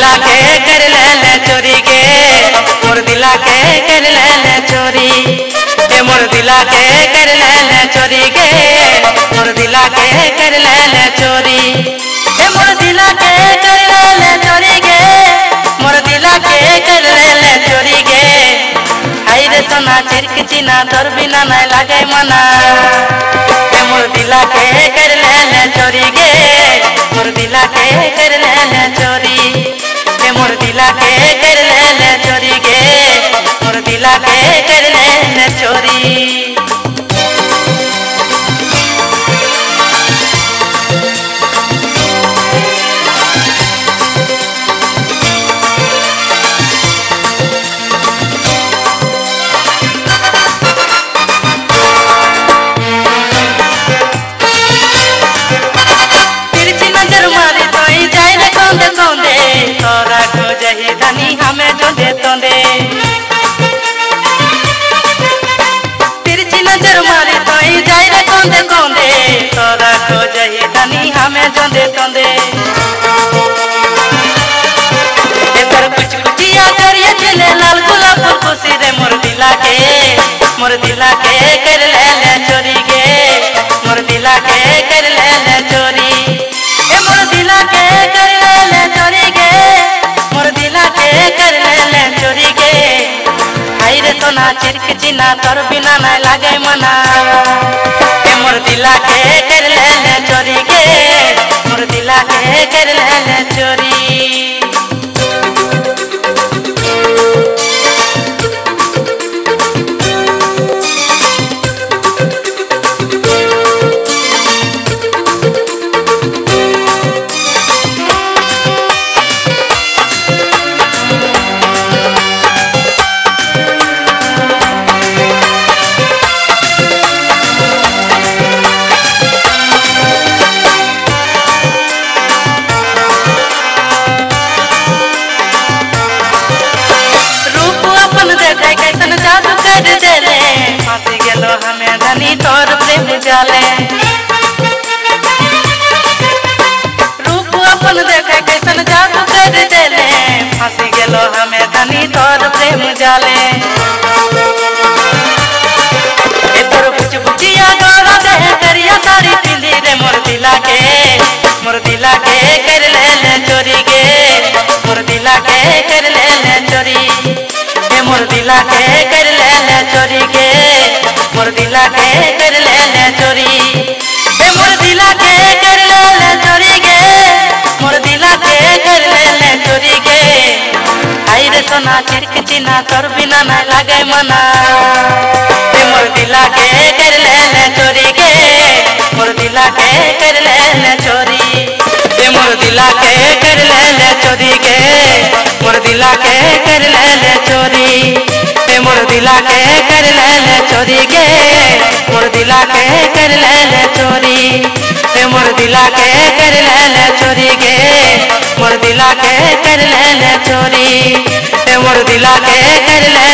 दिला के कर ले चोरी गे मोर दिला के कर ले चोरी ए मोर दिला के कर ले चोरी गे मोर दिला के कर ले चोरी ए मोर दिला के कर ले चोरी गे मोर दिला के कर ले चोरी गे हाय रे सोना चिरक चिना तोर बिना नहीं लागे मना ए मोर दिला के कर ले चोरी गे मोर दिला के कर ले चोरी ए मोर दिला के कर ले चोरी गे मोर दिला के कर ले चोरी तोरा को जही धनी हमें जोंदे तोंदे तिरछी नजर मारी तोई जाई रे कोंदे कोंदे तोरा को जही धनी हमें जोंदे तोंदे ए तोर कुछ कुचिया करिए चले लाल गुलाब फूल खुशी रे मोर दिला के कर ले चोरी गे मोर दिला के कर ले चोरी ए मोर दिला के कर ले चोरी गे मोर दिला के कर ले चोरी गे हाय रे सोना चिरक चिना तोर बिना नहीं लागे मना ए मोर दिला के कर ले चोरी गे मोर दिला के कर ले चोरी जादू कर देले फांसी गेलो हमें धनी तोर प्रेम जाले रूप अपन देखे कैसन जादू कर देले फांसी गेलो हमें धनी तोर प्रेम जाले ए तोर बुच बुचिया गोरा दे करिया साड़ी पिंदी रे मोर दिला के कर ले चोरी गे मोर दिला के कर ले चोरी मोर दिला के कर ले चोरी गे मोर दिला के कर ले चोरी ए मोर दिला के कर ले चोरी गे मोर दिला के कर ले चोरी गे हाय रे सोना चिरक चिना तोर बिना नहीं लागे मना ए मोर दिला के कर ले चोरी गे मोर दिला के कर ले चोरी ए मोर दिला के कर ले चोरी गे मोर दिला के कर ले चोरी ए मोर दिला के कर ले चोरी गे मोर दिला के कर ले चोरी ए मोर दिला के कर ले चोरी गे मोर दिला के कर ले चोरी ए मोर दिला के कर ले